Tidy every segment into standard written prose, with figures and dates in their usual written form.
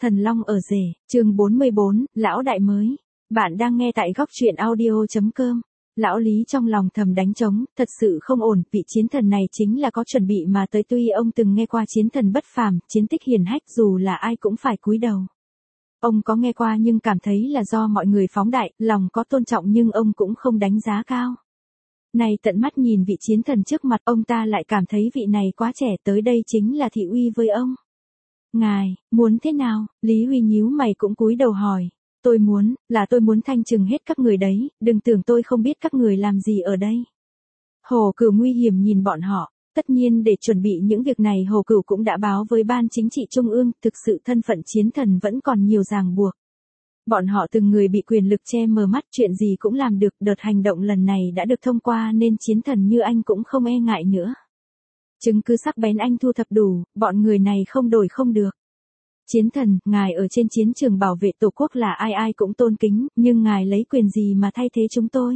Thần Long ở rể, chương 44, lão đại mới. Bạn đang nghe tại góc truyện audio.com. Lão Lý trong lòng thầm đánh trống, thật sự không ổn, vị chiến thần này chính là có chuẩn bị mà tới, tuy ông từng nghe qua chiến thần bất phàm, chiến tích hiển hách, dù là ai cũng phải cúi đầu. Ông có nghe qua nhưng cảm thấy là do mọi người phóng đại, lòng có tôn trọng nhưng ông cũng không đánh giá cao. Này tận mắt nhìn vị chiến thần trước mặt, ông ta lại cảm thấy vị này quá trẻ, tới đây chính là thị uy với ông. Ngài, muốn thế nào? Lý Huy nhíu mày cũng cúi đầu hỏi. Tôi muốn thanh trừng hết các người đấy, đừng tưởng tôi không biết các người làm gì ở đây. Hồ Cửu nguy hiểm nhìn bọn họ, tất nhiên để chuẩn bị những việc này Hồ Cửu cũng đã báo với Ban Chính trị Trung ương, thực sự thân phận chiến thần vẫn còn nhiều ràng buộc. Bọn họ từng người bị quyền lực che mờ mắt, chuyện gì cũng làm được, đợt hành động lần này đã được thông qua nên chiến thần như anh cũng không e ngại nữa. Chứng cứ sắc bén anh thu thập đủ, bọn người này không đổi không được. Chiến thần, ngài ở trên chiến trường bảo vệ tổ quốc là ai ai cũng tôn kính, nhưng ngài lấy quyền gì mà thay thế chúng tôi?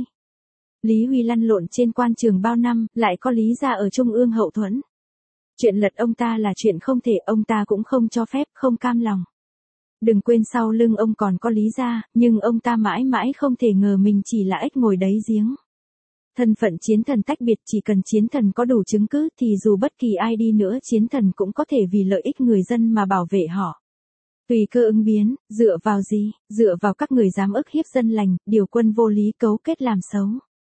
Lý Huy lăn lộn trên quan trường bao năm, lại có Lý gia ở trung ương hậu thuẫn. Chuyện lật ông ta là chuyện không thể, ông ta cũng không cho phép, không cam lòng. Đừng quên sau lưng ông còn có Lý gia, nhưng ông ta mãi mãi không thể ngờ mình chỉ là ếch ngồi đáy giếng. Thân phận chiến thần tách biệt, chỉ cần chiến thần có đủ chứng cứ thì dù bất kỳ ai đi nữa chiến thần cũng có thể vì lợi ích người dân mà bảo vệ họ. Tùy cơ ứng biến, dựa vào gì? Dựa vào các người dám ức hiếp dân lành, điều quân vô lý cấu kết làm xấu.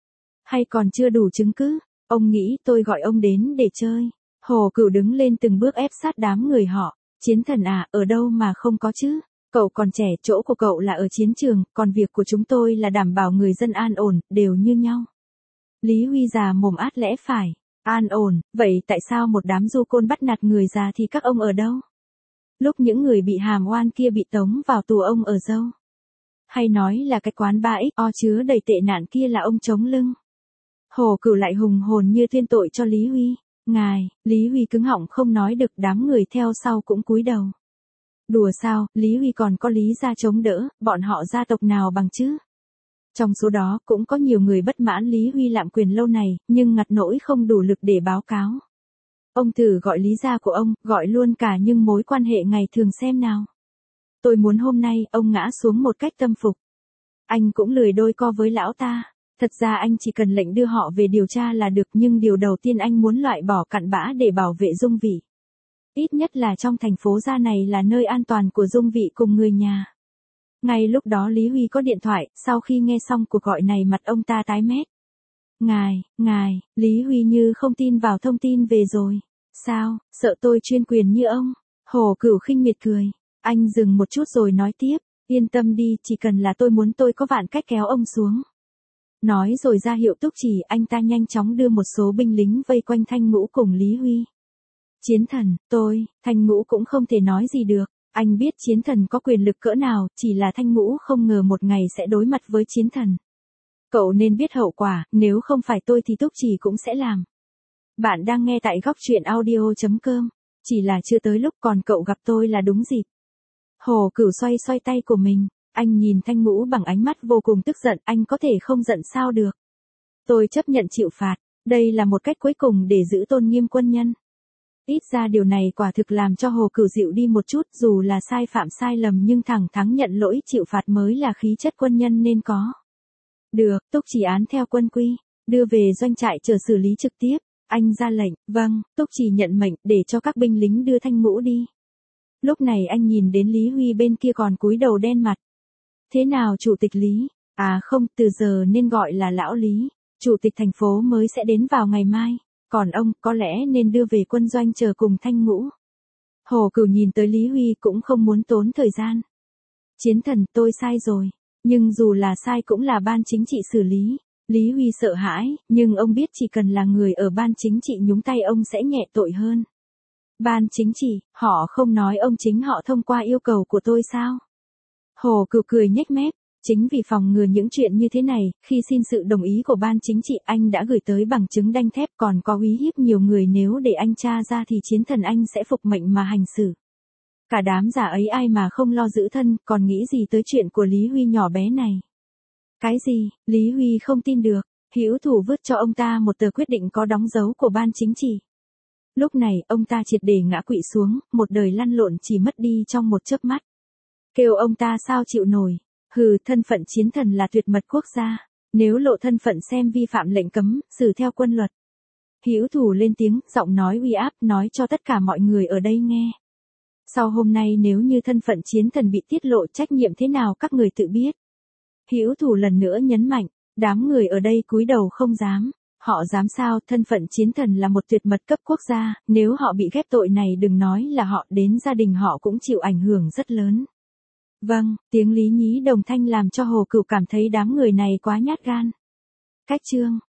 Hay còn chưa đủ chứng cứ? Ông nghĩ tôi gọi ông đến để chơi? Hồ Cửu đứng lên từng bước ép sát đám người họ. Chiến thần à, ở đâu mà không có chứ? Cậu còn trẻ, chỗ của cậu là ở chiến trường, còn việc của chúng tôi là đảm bảo người dân an ổn, đều như nhau. Lý Huy già mồm át lẽ phải. An ổn, vậy tại sao một đám du côn bắt nạt người già thì các ông ở đâu? Lúc những người bị hàm oan kia bị tống vào tù ông ở đâu? Hay nói là cái quán 3XO chứa đầy tệ nạn kia là ông chống lưng? Hồ Cửu lại hùng hồn như tuyên tội cho Lý Huy. Ngài, Lý Huy cứng họng không nói được, đám người theo sau cũng cúi đầu. Đùa sao, Lý Huy còn có Lý gia chống đỡ, bọn họ gia tộc nào bằng chứ? Trong số đó cũng có nhiều người bất mãn Lý Huy lạm quyền lâu này, nhưng ngặt nỗi không đủ lực để báo cáo. Ông thử gọi Lý gia của ông, gọi luôn cả những mối quan hệ ngày thường xem nào. Tôi muốn hôm nay ông ngã xuống một cách tâm phục. Anh cũng lười đôi co với lão ta. Thật ra anh chỉ cần lệnh đưa họ về điều tra là được, nhưng điều đầu tiên anh muốn loại bỏ cặn bã để bảo vệ Dung Vị. Ít nhất là trong thành phố Gia này là nơi an toàn của Dung Vị cùng người nhà. Ngay lúc đó Lý Huy có điện thoại, sau khi nghe xong cuộc gọi này mặt ông ta tái mét. Ngài, Lý Huy như không tin vào thông tin về rồi. Sao, sợ tôi chuyên quyền như ông? Hồ Cửu khinh miệt cười. Anh dừng một chút rồi nói tiếp, yên tâm đi, chỉ cần là tôi muốn tôi có vạn cách kéo ông xuống. Nói rồi ra hiệu túc chỉ, anh ta nhanh chóng đưa một số binh lính vây quanh Thanh Ngũ cùng Lý Huy. Chiến thần, Thanh Ngũ cũng không thể nói gì được. Anh biết chiến thần có quyền lực cỡ nào, chỉ là Thanh Ngũ không ngờ một ngày sẽ đối mặt với chiến thần. Cậu nên biết hậu quả, nếu không phải tôi thì Túc Chỉ cũng sẽ làm. Bạn đang nghe tại góc truyện audio.com, chỉ là chưa tới lúc, còn cậu gặp tôi là đúng dịp. Hồ Cửu xoay tay của mình, anh nhìn Thanh Ngũ bằng ánh mắt vô cùng tức giận, anh có thể không giận sao được. Tôi chấp nhận chịu phạt, đây là một cách cuối cùng để giữ tôn nghiêm quân nhân. Ít ra điều này quả thực làm cho Hồ Cửu dịu đi một chút, dù là sai phạm sai lầm nhưng thẳng thắn nhận lỗi chịu phạt mới là khí chất quân nhân nên có. Được, Túc Chỉ án theo quân quy, đưa về doanh trại chờ xử lý trực tiếp. Anh ra lệnh, vâng, Túc Chỉ nhận mệnh, để cho các binh lính đưa Thanh Ngũ đi. Lúc này anh nhìn đến Lý Huy bên kia còn cúi đầu đen mặt. Thế nào chủ tịch Lý? À không, từ giờ nên gọi là lão Lý. Chủ tịch thành phố mới sẽ đến vào ngày mai. Còn ông, có lẽ nên đưa về quân doanh chờ cùng Thanh Ngũ. Hồ Cửu nhìn tới Lý Huy cũng không muốn tốn thời gian. Chiến thần, tôi sai rồi. Nhưng dù là sai cũng là ban chính trị xử lý. Lý Huy sợ hãi, nhưng ông biết chỉ cần là người ở ban chính trị nhúng tay ông sẽ nhẹ tội hơn. Ban chính trị, họ không nói ông chính họ thông qua yêu cầu của tôi sao? Hồ Cửu cười nhếch mép, chính vì phòng ngừa những chuyện như thế này, khi xin sự đồng ý của ban chính trị anh đã gửi tới bằng chứng đanh thép, còn có uy hiếp nhiều người, nếu để anh tra ra thì chiến thần anh sẽ phục mệnh mà hành xử. Cả đám giả ấy ai mà không lo giữ thân, còn nghĩ gì tới chuyện của Lý Huy nhỏ bé này. Cái gì? Lý Huy không tin được. Hữu Thủ vứt cho ông ta một tờ quyết định có đóng dấu của ban chính trị. Lúc này, ông ta triệt để ngã quỵ xuống, một đời lăn lộn chỉ mất đi trong một chớp mắt. Kêu ông ta sao chịu nổi. Hừ, thân phận chiến thần là tuyệt mật quốc gia. Nếu lộ thân phận xem vi phạm lệnh cấm, xử theo quân luật. Hữu Thủ lên tiếng, giọng nói uy áp, nói cho tất cả mọi người ở đây nghe. Sau hôm nay nếu như thân phận chiến thần bị tiết lộ, trách nhiệm thế nào các người tự biết. Hữu Thủ lần nữa nhấn mạnh, đám người ở đây cúi đầu không dám. Họ dám sao, thân phận chiến thần là một tuyệt mật cấp quốc gia, nếu họ bị ghép tội này đừng nói là họ, đến gia đình họ cũng chịu ảnh hưởng rất lớn. Vâng, tiếng Lý Nhí đồng thanh làm cho Hồ Cửu cảm thấy đám người này quá nhát gan. Cách chương